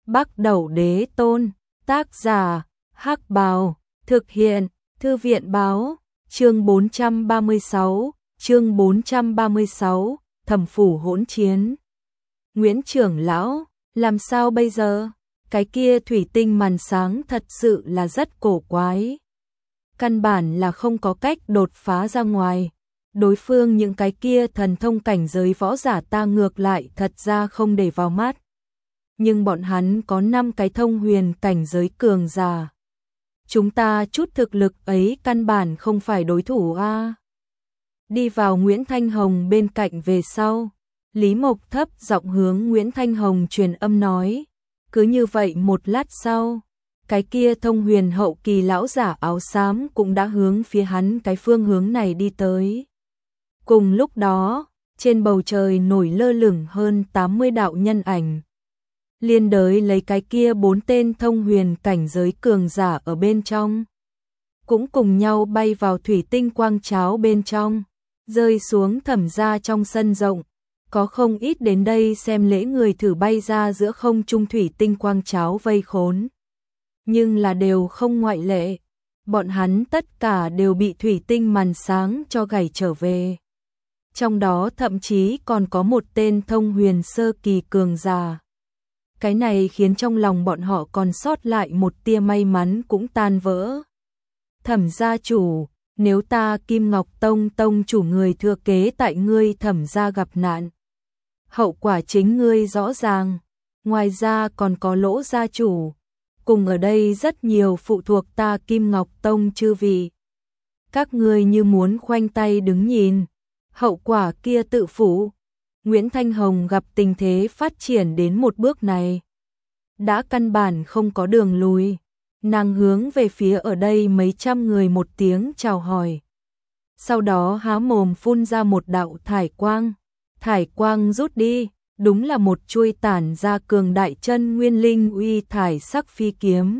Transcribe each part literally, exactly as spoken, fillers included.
Bắc Đẩu Đế Tôn, tác giả, Hắc Bào, thực hiện, Thư viện báo, chương bốn trăm ba mươi sáu, chương bốn trăm ba mươi sáu, Thẩm Phủ hỗn chiến. Nguyễn trưởng lão, làm sao bây giờ? Cái kia thủy tinh màn sáng thật sự là rất cổ quái. Căn bản là không có cách đột phá ra ngoài. Đối phương những cái kia thần thông cảnh giới võ giả ta ngược lại thật ra không để vào mắt. Nhưng bọn hắn có năm cái thông huyền cảnh giới cường giả. Chúng ta chút thực lực ấy căn bản không phải đối thủ a. Đi vào Nguyễn Thanh Hồng bên cạnh về sau, Lý Mộc thấp giọng hướng Nguyễn Thanh Hồng truyền âm nói. Cứ như vậy một lát sau, cái kia thông huyền hậu kỳ lão giả áo xám cũng đã hướng phía hắn cái phương hướng này đi tới. Cùng lúc đó, trên bầu trời nổi lơ lửng hơn tám mươi đạo nhân ảnh. Liên đới lấy cái kia bốn tên thông huyền cảnh giới cường giả ở bên trong. Cũng cùng nhau bay vào thủy tinh quang cháo bên trong, rơi xuống Thẩm gia trong sân rộng. Có không ít đến đây xem lễ người thử bay ra giữa không trung thủy tinh quang cháo vây khốn. Nhưng là đều không ngoại lệ. Bọn hắn tất cả đều bị thủy tinh màn sáng cho gảy trở về. Trong đó thậm chí còn có một tên thông huyền sơ kỳ cường giả. Cái này khiến trong lòng bọn họ còn sót lại một tia may mắn cũng tan vỡ. Thẩm gia chủ, nếu ta Kim Ngọc Tông tông chủ người thừa kế tại ngươi Thẩm gia gặp nạn, hậu quả chính ngươi rõ ràng. Ngoài ra còn có Lỗ gia chủ, cùng ở đây rất nhiều phụ thuộc ta Kim Ngọc Tông chư vị. Các ngươi như muốn khoanh tay đứng nhìn, hậu quả kia tự phủ. Nguyễn Thanh Hồng gặp tình thế phát triển đến một bước này, đã căn bản không có đường lùi. Nàng hướng về phía ở đây mấy trăm người một tiếng chào hỏi. Sau đó há mồm phun ra một đạo thải quang. Thải quang rút đi, đúng là một chuôi tản ra cường đại chân nguyên linh uy thải sắc phi kiếm.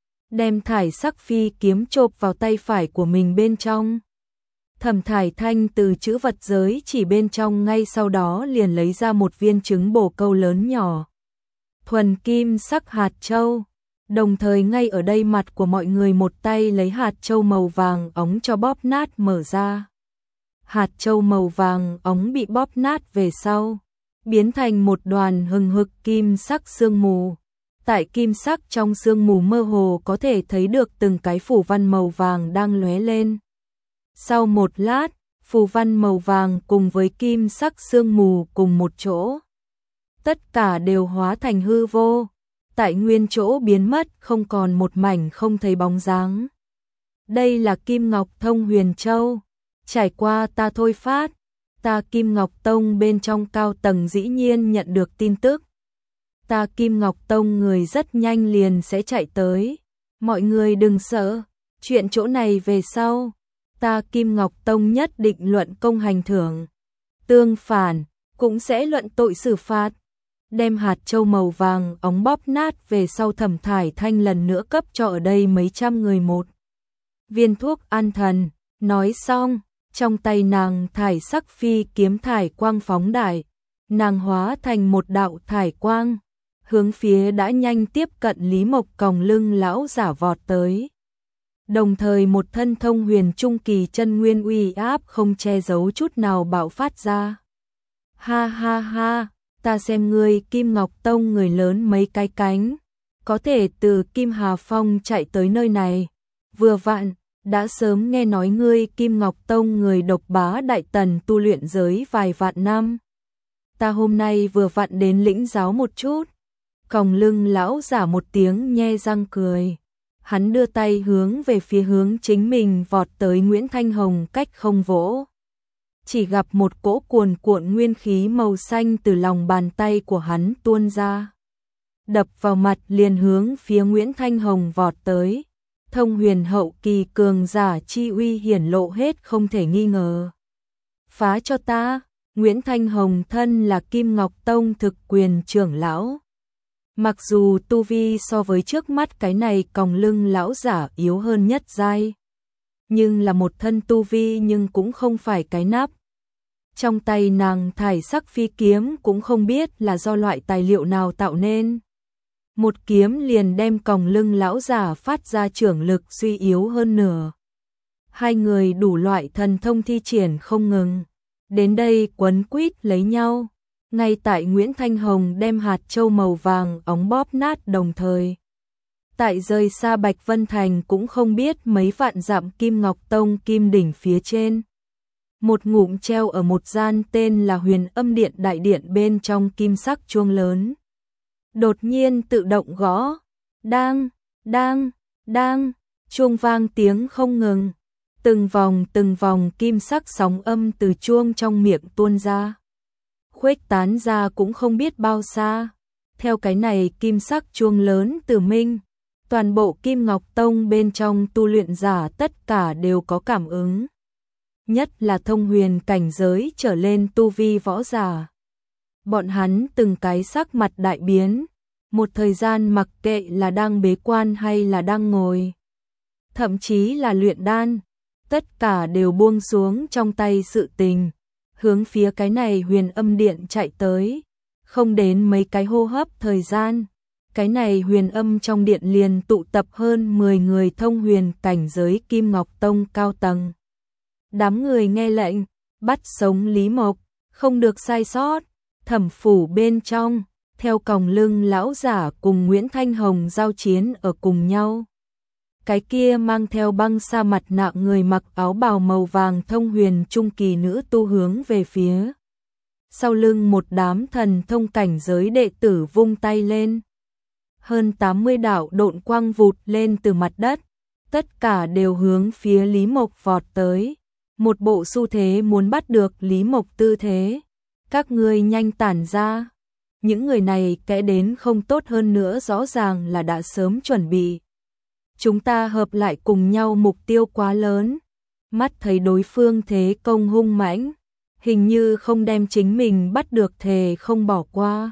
Đem thải sắc phi kiếm chộp vào tay phải của mình bên trong. Thẩm Thải Thanh từ chữ vật giới chỉ bên trong ngay sau đó liền lấy ra một viên trứng bồ câu lớn nhỏ. Thuần kim sắc hạt châu. Đồng thời ngay ở đây mặt của mọi người một tay lấy hạt châu màu vàng óng cho bóp nát mở ra. Hạt châu màu vàng óng bị bóp nát về sau, biến thành một đoàn hừng hực kim sắc sương mù. Tại kim sắc trong sương mù mơ hồ có thể thấy được từng cái phù văn màu vàng đang lóe lên. Sau một lát, phù văn màu vàng cùng với kim sắc sương mù cùng một chỗ. Tất cả đều hóa thành hư vô, tại nguyên chỗ biến mất không còn một mảnh không thấy bóng dáng. Đây là Kim Ngọc Thông Huyền Châu. Trải qua ta thôi phát, ta Kim Ngọc Tông bên trong cao tầng dĩ nhiên nhận được tin tức. Ta Kim Ngọc Tông người rất nhanh liền sẽ chạy tới. Mọi người đừng sợ, chuyện chỗ này về sau, ta Kim Ngọc Tông nhất định luận công hành thưởng. Tương phản, cũng sẽ luận tội xử phạt. Đem hạt châu màu vàng óng bóp nát về sau Thẩm Thải Thanh lần nữa cấp cho ở đây mấy trăm người một viên thuốc an thần. Nói xong, trong tay nàng thải sắc phi kiếm thải quang phóng đại, nàng hóa thành một đạo thải quang, hướng phía đã nhanh tiếp cận Lý Mộc còng lưng lão giả vọt tới. Đồng thời một thân thông huyền trung kỳ chân nguyên uy áp không che giấu chút nào bạo phát ra. Ha ha ha, ta xem ngươi Kim Ngọc Tông người lớn mấy cái cánh, có thể từ Kim Hà Phong chạy tới nơi này. Vừa vặn, đã sớm nghe nói ngươi Kim Ngọc Tông người độc bá đại tần tu luyện giới vài vạn năm. Ta hôm nay vừa vặn đến lĩnh giáo một chút. Còng lưng lão giả một tiếng nhe răng cười. Hắn đưa tay hướng về phía hướng chính mình vọt tới Nguyễn Thanh Hồng cách không vỗ. Chỉ gặp một cỗ cuồn cuộn nguyên khí màu xanh từ lòng bàn tay của hắn tuôn ra. Đập vào mặt liền hướng phía Nguyễn Thanh Hồng vọt tới. Thông huyền hậu kỳ cường giả chi uy hiển lộ hết không thể nghi ngờ. Phá cho ta, Nguyễn Thanh Hồng thân là Kim Ngọc Tông thực quyền trưởng lão. Mặc dù tu vi so với trước mắt cái này còng lưng lão giả yếu hơn nhất giai, nhưng là một thân tu vi nhưng cũng không phải cái nắp. Trong tay nàng thải sắc phi kiếm cũng không biết là do loại tài liệu nào tạo nên. một kiếm liền đem còng lưng lão giả phát ra trưởng lực suy yếu hơn nửa. Hai người đủ loại thần thông thi triển không ngừng, đến đây quấn quýt lấy nhau. Ngay tại Nguyễn Thanh Hồng đem hạt châu màu vàng óng bóp nát đồng thời. Tại rời xa Bạch Vân Thành cũng không biết mấy vạn dặm Kim Ngọc Tông kim đỉnh phía trên. Một ngụm treo ở một gian tên là Huyền Âm Điện đại điện bên trong kim sắc chuông lớn. Đột nhiên tự động gõ, đang, đang, đang, chuông vang tiếng không ngừng. Từng vòng từng vòng kim sắc sóng âm từ chuông trong miệng tuôn ra. Khuếch tán ra cũng không biết bao xa. Theo cái này kim sắc chuông lớn từ minh, toàn bộ Kim Ngọc Tông bên trong tu luyện giả tất cả đều có cảm ứng. Nhất là thông huyền cảnh giới trở lên tu vi võ giả. Bọn hắn từng cái sắc mặt đại biến, một thời gian mặc kệ là đang bế quan hay là đang ngồi, thậm chí là luyện đan, tất cả đều buông xuống trong tay sự tình, hướng phía cái này Huyền Âm Điện chạy tới. Không đến mấy cái hô hấp thời gian, cái này Huyền Âm trong điện liền tụ tập hơn mười người thông huyền cảnh giới Kim Ngọc Tông cao tầng. Đám người nghe lệnh, bắt sống Lý Mộc, không được sai sót. Thẩm phủ bên trong, theo còng lưng lão giả cùng Nguyễn Thanh Hồng giao chiến ở cùng nhau. Cái kia mang theo băng sa mặt nạ người mặc áo bào màu vàng thông huyền trung kỳ nữ tu hướng về phía. Sau lưng một đám thần thông cảnh giới đệ tử vung tay lên. Hơn tám mươi đạo độn quang vụt lên từ mặt đất, tất cả đều hướng phía Lý Mộc vọt tới. Một bộ xu thế muốn bắt được Lý Mộc tư thế. Các ngươi nhanh tản ra. Những người này kẽ đến không tốt hơn nữa rõ ràng là đã sớm chuẩn bị. Chúng ta hợp lại cùng nhau mục tiêu quá lớn. Mắt thấy đối phương thế công hung mãnh, hình như không đem chính mình bắt được thề không bỏ qua.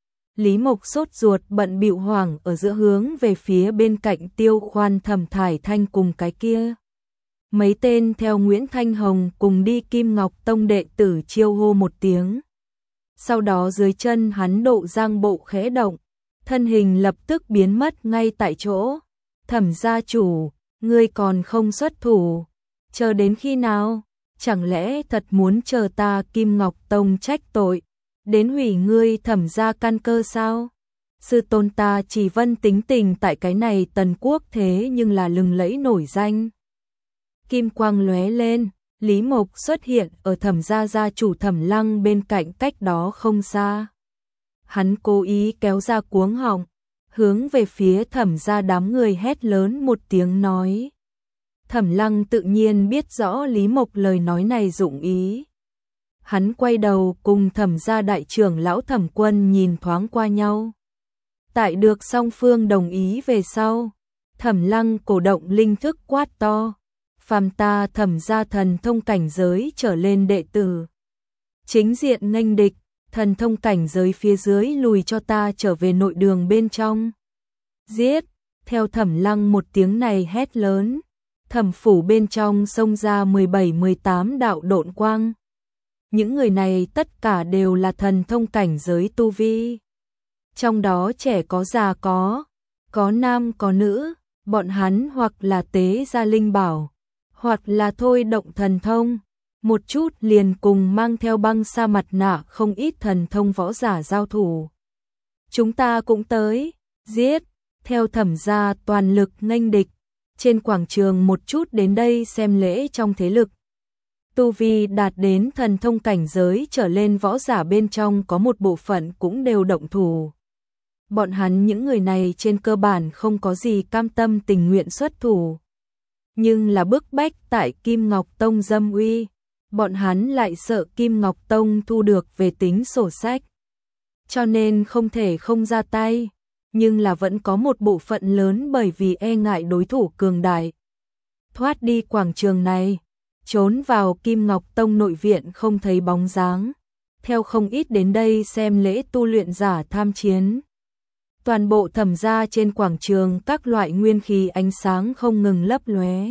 Lý Mộc sốt ruột bận bịu hoảng ở giữa hướng về phía bên cạnh Tiêu Khoan Thẩm Thải Thanh cùng cái kia. Mấy tên theo Nguyễn Thanh Hồng cùng đi Kim Ngọc Tông đệ tử chiêu hô một tiếng. Sau đó dưới chân hắn độ giang bộ khẽ động, thân hình lập tức biến mất ngay tại chỗ. Thẩm gia chủ, ngươi còn không xuất thủ, chờ đến khi nào? Chẳng lẽ thật muốn chờ ta Kim Ngọc Tông trách tội, đến hủy ngươi Thẩm gia căn cơ sao? Sư tôn ta chỉ vân tính tình tại cái này Tần Quốc thế nhưng là lừng lẫy nổi danh. Kim quang lóe lên, Lý Mộc xuất hiện ở Thẩm gia gia chủ Thẩm Lăng bên cạnh cách đó không xa. Hắn cố ý kéo ra cuống họng, hướng về phía Thẩm gia đám người hét lớn một tiếng nói. Thẩm Lăng tự nhiên biết rõ Lý Mộc lời nói này dụng ý. Hắn quay đầu cùng Thẩm gia đại trưởng lão Thẩm Quân nhìn thoáng qua nhau. Tại được song phương đồng ý về sau, Thẩm Lăng cổ động linh thức quát to. Phàm ta Thẩm gia thần thông cảnh giới trở lên đệ tử, chính diện nghênh địch, thần thông cảnh giới phía dưới lùi cho ta trở về nội đường bên trong. Giết! Theo Thẩm Lăng một tiếng này hét lớn, Thẩm phủ bên trong xông ra mười bảy mười tám đạo độn quang. Những người này tất cả đều là thần thông cảnh giới tu vi. Trong đó trẻ có già có, có nam có nữ, bọn hắn hoặc là tế gia linh bảo, hoặc là thôi động thần thông, một chút liền cùng mang theo băng sa mặt nạ không ít thần thông võ giả giao thủ. Chúng ta cũng tới, giết, theo Thẩm gia toàn lực nghênh địch, trên quảng trường một chút đến đây xem lễ trong thế lực. Tu vi đạt đến thần thông cảnh giới trở lên võ giả bên trong có một bộ phận cũng đều động thủ. Bọn hắn những người này trên cơ bản không có gì cam tâm tình nguyện xuất thủ. Nhưng là bức bách tại Kim Ngọc Tông dâm uy, bọn hắn lại sợ Kim Ngọc Tông thu được về tính sổ sách. Cho nên không thể không ra tay, nhưng là vẫn có một bộ phận lớn bởi vì e ngại đối thủ cường đại. Thoát đi quảng trường này, trốn vào Kim Ngọc Tông nội viện không thấy bóng dáng, theo không ít đến đây xem lễ tu luyện giả tham chiến. Toàn bộ Thẩm gia trên quảng trường các loại nguyên khí ánh sáng không ngừng lấp lóe.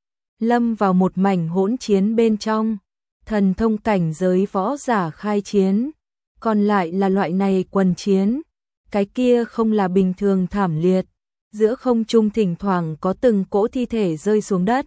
Lâm vào một mảnh hỗn chiến bên trong, thần thông cảnh giới võ giả khai chiến, còn lại là loại này quần chiến, cái kia không là bình thường thảm liệt, giữa không trung thỉnh thoảng có từng cỗ thi thể rơi xuống đất.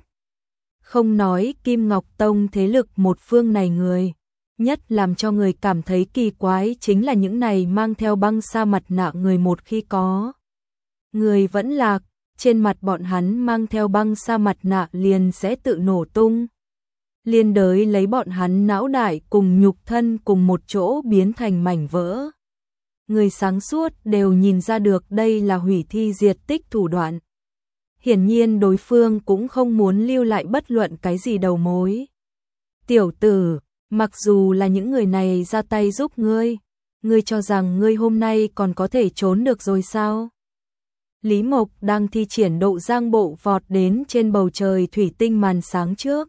Không nói Kim Ngọc Tông thế lực một phương này người, nhất làm cho người cảm thấy kỳ quái chính là những này mang theo băng sa mặt nạ người một khi có. Người vẫn lạc, trên mặt bọn hắn mang theo băng sa mặt nạ liền sẽ tự nổ tung. Liên đới lấy bọn hắn não đại cùng nhục thân cùng một chỗ biến thành mảnh vỡ. Người sáng suốt đều nhìn ra được đây là hủy thi diệt tích thủ đoạn. Hiển nhiên đối phương cũng không muốn lưu lại bất luận cái gì đầu mối. Tiểu tử, mặc dù là những người này ra tay giúp ngươi, ngươi cho rằng ngươi hôm nay còn có thể trốn được rồi sao? Lý Mộc đang thi triển độ giang bộ vọt đến trên bầu trời thủy tinh màn sáng trước.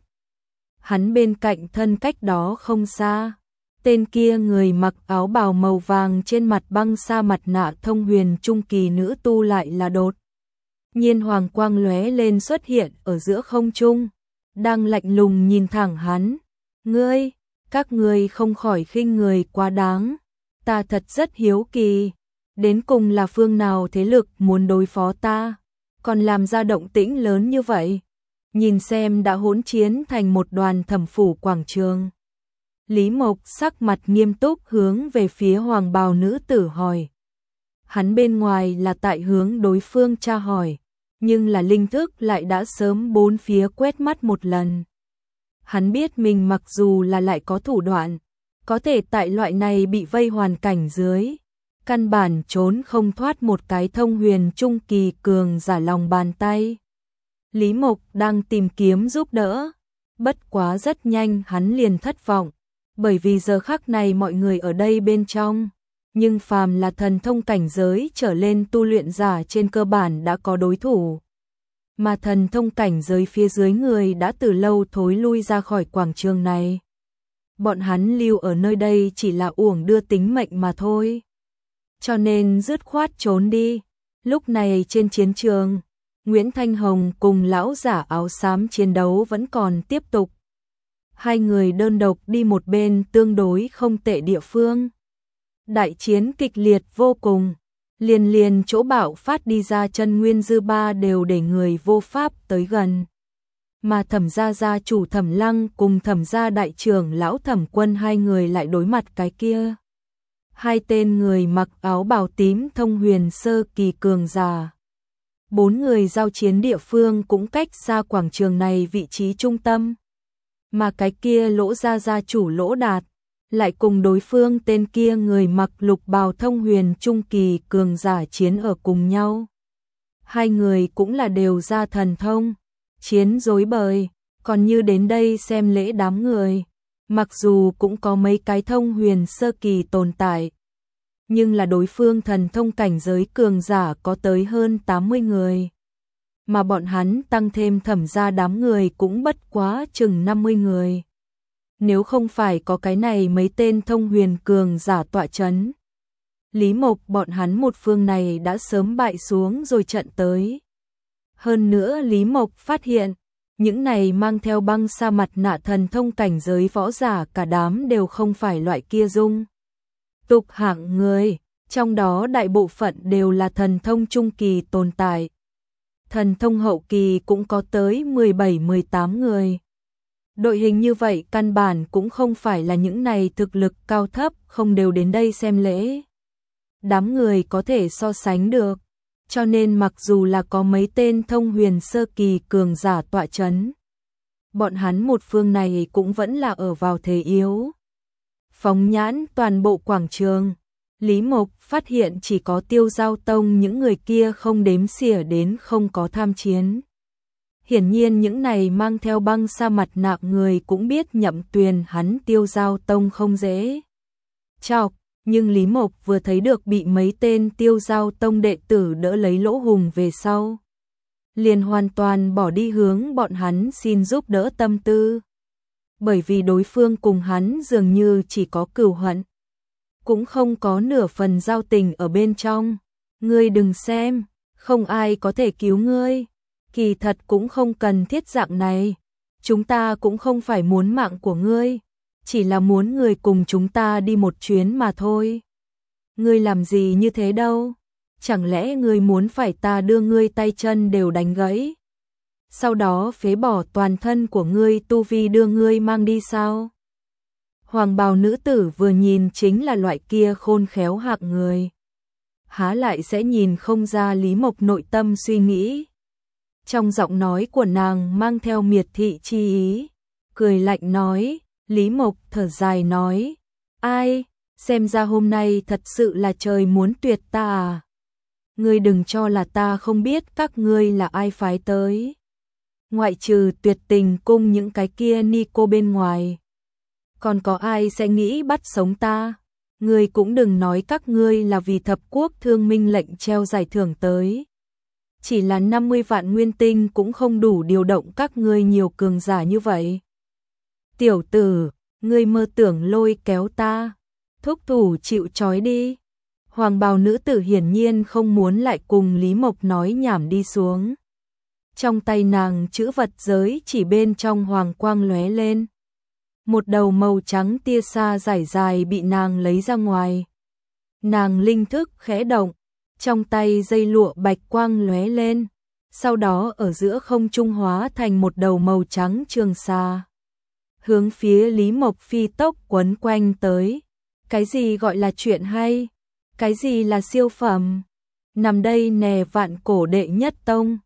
Hắn bên cạnh thân cách đó không xa. Tên kia người mặc áo bào màu vàng trên mặt băng sa mặt nạ thông huyền trung kỳ nữ tu lại là đột nhiên hoàng quang lóe lên xuất hiện ở giữa không trung, đang lạnh lùng nhìn thẳng hắn. Ngươi, các ngươi không khỏi khinh người quá đáng, ta thật rất hiếu kỳ, đến cùng là phương nào thế lực muốn đối phó ta, còn làm ra động tĩnh lớn như vậy, nhìn xem đã hỗn chiến thành một đoàn thẩm phủ quảng trường. Lý Mộc sắc mặt nghiêm túc hướng về phía hoàng bào nữ tử hỏi. Hắn bên ngoài là tại hướng đối phương tra hỏi, nhưng là linh thức lại đã sớm bốn phía quét mắt một lần. Hắn biết mình mặc dù là lại có thủ đoạn, có thể tại loại này bị vây hoàn cảnh dưới, căn bản trốn không thoát một cái thông huyền trung kỳ cường giả lòng bàn tay. Lý Mộc đang tìm kiếm giúp đỡ, bất quá rất nhanh hắn liền thất vọng, bởi vì giờ khắc này mọi người ở đây bên trong, nhưng phàm là thần thông cảnh giới trở lên tu luyện giả trên cơ bản đã có đối thủ. Mà thần thông cảnh giới phía dưới người đã từ lâu thối lui ra khỏi quảng trường này. Bọn hắn lưu ở nơi đây chỉ là uổng đưa tính mệnh mà thôi. Cho nên dứt khoát trốn đi. Lúc này trên chiến trường, Nguyễn Thanh Hồng cùng lão giả áo xám chiến đấu vẫn còn tiếp tục. Hai người đơn độc đi một bên tương đối không tệ địa phương. Đại chiến kịch liệt vô cùng, liền liền chỗ bạo phát đi ra chân nguyên dư ba đều để người vô pháp tới gần. Mà Thẩm gia gia chủ Thẩm Lăng cùng Thẩm gia đại trưởng lão Thẩm Quân hai người lại đối mặt cái kia. Hai tên người mặc áo bào tím thông huyền sơ kỳ cường giả. Bốn người giao chiến địa phương cũng cách xa quảng trường này vị trí trung tâm. Mà cái kia Lỗ gia gia chủ Lỗ Đạt lại cùng đối phương tên kia người mặc lục bào thông huyền trung kỳ cường giả chiến ở cùng nhau. Hai người cũng là đều ra thần thông, chiến rối bời, còn như đến đây xem lễ đám người, mặc dù cũng có mấy cái thông huyền sơ kỳ tồn tại, nhưng là đối phương thần thông cảnh giới cường giả có tới hơn tám mươi người. Mà bọn hắn tăng thêm Thẩm gia đám người cũng bất quá chừng năm mươi người. Nếu không phải có cái này mấy tên thông huyền cường giả tọa chấn, Lý Mộc bọn hắn một phương này đã sớm bại xuống rồi trận tới. Hơn nữa Lý Mộc phát hiện, những này mang theo băng sa mặt nạ thần thông cảnh giới võ giả cả đám đều không phải loại kia dung tục hạng người, trong đó đại bộ phận đều là thần thông trung kỳ tồn tại. Thần thông hậu kỳ cũng có tới mười bảy mười tám người. Đội hình như vậy căn bản cũng không phải là những này thực lực cao thấp không đều đến đây xem lễ. Đám người có thể so sánh được, cho nên mặc dù là có mấy tên thông huyền sơ kỳ cường giả tọa chấn, bọn hắn một phương này cũng vẫn là ở vào thế yếu. Phóng nhãn toàn bộ quảng trường, Lý Mộc phát hiện chỉ có Tiêu Giao Tông những người kia không đếm xỉa đến không có tham chiến. Hiển nhiên những này mang theo băng sa mặt nạ người cũng biết Nhậm Tuyền hắn Tiêu Giao Tông không dễ chọc, nhưng Lý Mộc vừa thấy được bị mấy tên Tiêu Giao Tông đệ tử đỡ lấy lỗ hùng về sau, liền hoàn toàn bỏ đi hướng bọn hắn xin giúp đỡ tâm tư. Bởi vì đối phương cùng hắn dường như chỉ có cừu hận, cũng không có nửa phần giao tình ở bên trong. Ngươi đừng xem, không ai có thể cứu ngươi. Kỳ thật cũng không cần thiết dạng này, chúng ta cũng không phải muốn mạng của ngươi, chỉ là muốn người cùng chúng ta đi một chuyến mà thôi. Ngươi làm gì như thế đâu? Chẳng lẽ ngươi muốn phải ta đưa ngươi tay chân đều đánh gãy? Sau đó phế bỏ toàn thân của ngươi tu vi đưa ngươi mang đi sao? Hoàng bào nữ tử vừa nhìn chính là loại kia khôn khéo hạng người. Há lại sẽ nhìn không ra Lý Mộc nội tâm suy nghĩ. Trong giọng nói của nàng mang theo miệt thị chi ý, cười lạnh nói, Lý Mộc thở dài nói, ai, xem ra hôm nay thật sự là trời muốn tuyệt ta à. Ngươi đừng cho là ta không biết các ngươi là ai phái tới. Ngoại trừ Tuyệt Tình cung những cái kia ni cô bên ngoài, còn có ai sẽ nghĩ bắt sống ta? Ngươi cũng đừng nói các ngươi là vì thập quốc thương minh lệnh treo giải thưởng tới. Chỉ là năm mươi vạn nguyên tinh cũng không đủ điều động các ngươi nhiều cường giả như vậy. Tiểu tử, ngươi mơ tưởng lôi kéo ta, thúc thủ chịu trói đi. Hoàng bào nữ tử hiển nhiên không muốn lại cùng Lý Mộc nói nhảm đi xuống. Trong tay nàng chữ vật giới chỉ bên trong hoàng quang lóe lên. Một đầu màu trắng tia sa dài dài bị nàng lấy ra ngoài. Nàng linh thức khẽ động, trong tay dây lụa bạch quang lóe lên, sau đó ở giữa không trung hóa thành một đầu màu trắng trường sa. Hướng phía Lý Mộc phi tốc quấn quanh tới. Cái gì gọi là chuyện hay? Cái gì là siêu phẩm? Nằm đây nè vạn cổ đệ nhất tông.